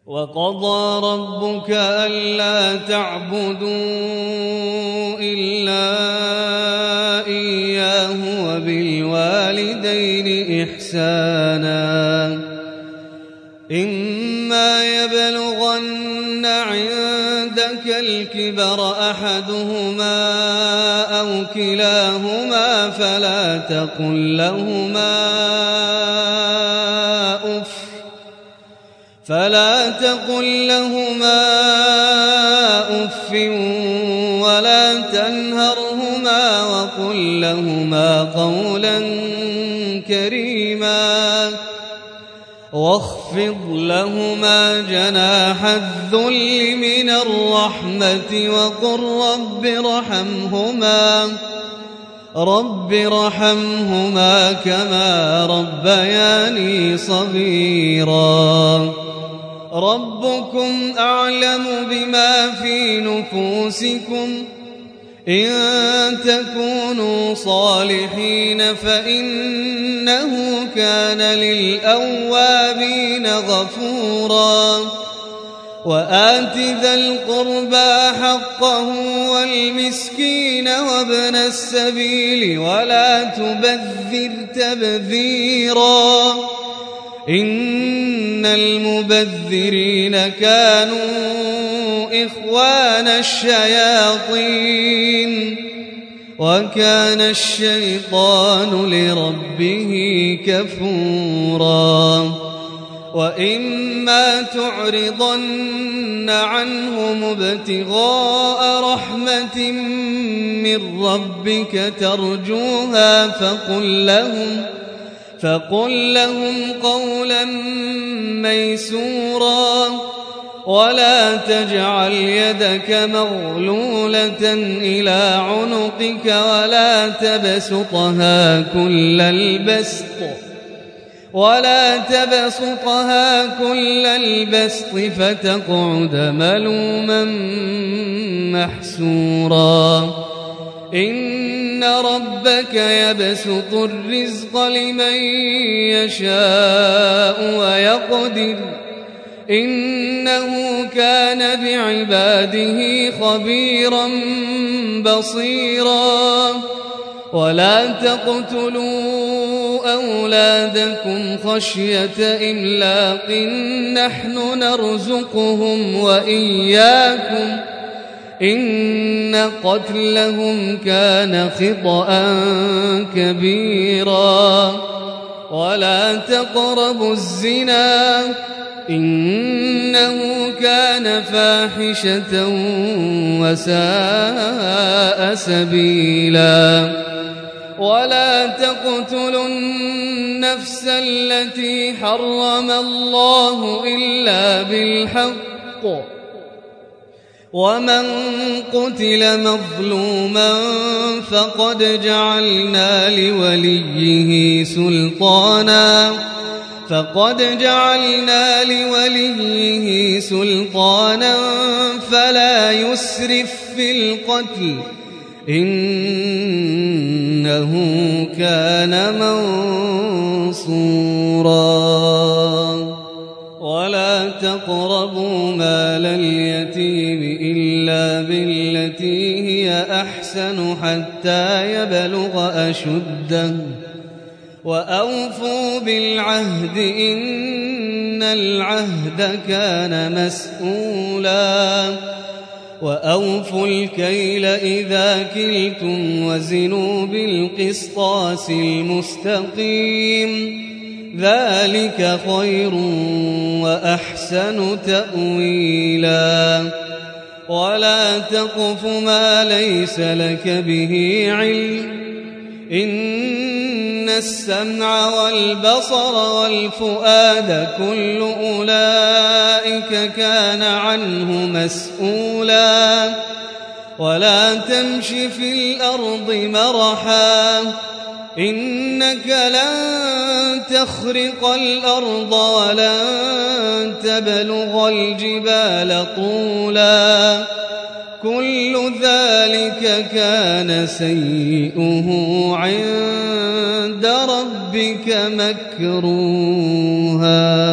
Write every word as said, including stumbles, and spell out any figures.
وقضى ربك ألا تعبدوا إلا إياه وبالوالدين إحسانا إما يبلغن عندك الكبر أحدهما أو كلاهما فلا تقل لهما أف فلا تقل لهما أف ولا تنهرهما وقل لهما قولا كريما واخفض لهما جناح الذل من الرحمة وقل رب ارحمهما رب ارحمهما كما ربياني صغيرا ربكم أعلم بما في نفوسكم إن تكونوا صالحين فإنه كان للأوابين غفورا وآت ذا القربى حقه والمسكين وابن السبيل ولا تبذر تبذيرا إن المبذرين كانوا إخوان الشياطين وكان الشيطان لربه كفورا وإما تعرضن عنهم ابتغاء رحمة من ربك ترجوها فقل لهم فقل لهم قولا ميسورا ولا تجعل يدك مغلولة إلى عنقك ولا تبسطها كل البسط ولا تبسطها كل البسط فتقعد ملوما محسورا إن ربك يبسط الرزق لمن يشاء ويقدر إنه كان بعباده خبيرا بصيرا ولا تقتلوا أولادكم خشية إملاق نحن نرزقهم وإياكم إن قتلهم كان خطأ كبيرا ولا تقربوا الزنا إنه كان فاحشة وساء سبيلا ولا تقتلوا النفس التي حرم الله إلا بالحق ومن قتل مظلوما فقد جعلنا لوليه سلطانا فقد جعلنا لوليه سلطانا فلا يسرف في القتل إنه كان منصورا ولا تقربوا مال اليتيم إلا بالتي هي أحسن حتى يبلغ أشده وأوفوا بالعهد إن العهد كان مسؤولا وأوفوا الكيل إذا كلتم وزنوا بالقسطاس المستقيم ذلك خير وأحسن تأويلا ولا تقف ما ليس لك به علم إن السمع والبصر والفؤاد كل أولئك كان عنه مسؤولا ولا تمش في الأرض مرحا إنك لن تخرق الأرض ولن تبلغ الجبال طولا كل ذلك كان سيئه عند ربك مكروها.